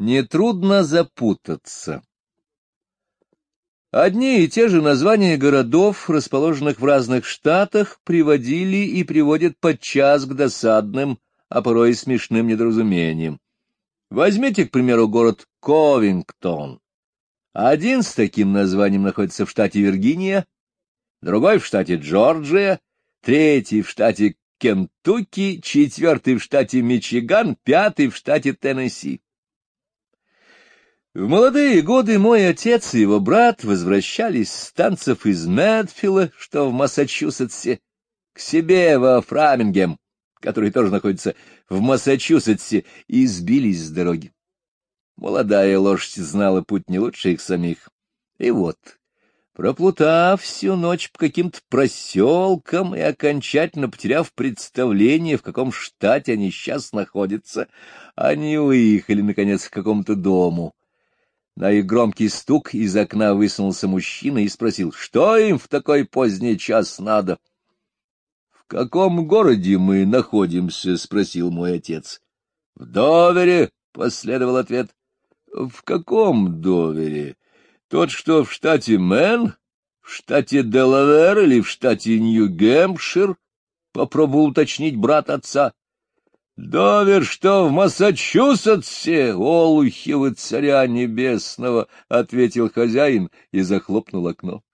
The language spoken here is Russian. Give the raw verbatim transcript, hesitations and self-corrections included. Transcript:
Нетрудно запутаться. Одни и те же названия городов, расположенных в разных штатах, приводили и приводят подчас к досадным, а порой и смешным недоразумениям. Возьмите, к примеру, город Ковингтон. Один с таким названием находится в штате Виргиния, другой в штате Джорджия, третий в штате Кентукки, четвертый в штате Мичиган, пятый в штате Теннесси. В молодые годы мой отец и его брат возвращались с танцев из Медфилла, что в Массачусетсе, к себе во Фрамингем, который тоже находится в Массачусетсе, и сбились с дороги. Молодая лошадь знала путь не лучше их самих. И вот, проплутав всю ночь по каким-то проселкам и окончательно потеряв представление, в каком штате они сейчас находятся, они выехали, наконец, к какому-то дому. На их громкий стук из окна высунулся мужчина и спросил, что им в такой поздний час надо. — В каком городе мы находимся? — спросил мой отец. — В Довере, — последовал ответ. — В каком Довере? Тот, что в штате Мэн, в штате Делавэр или в штате Нью-Гэмпшир? — попробовал уточнить брат отца. — Довер, что в Массачусетсе, олухи вы царя небесного, — ответил хозяин и захлопнул окно.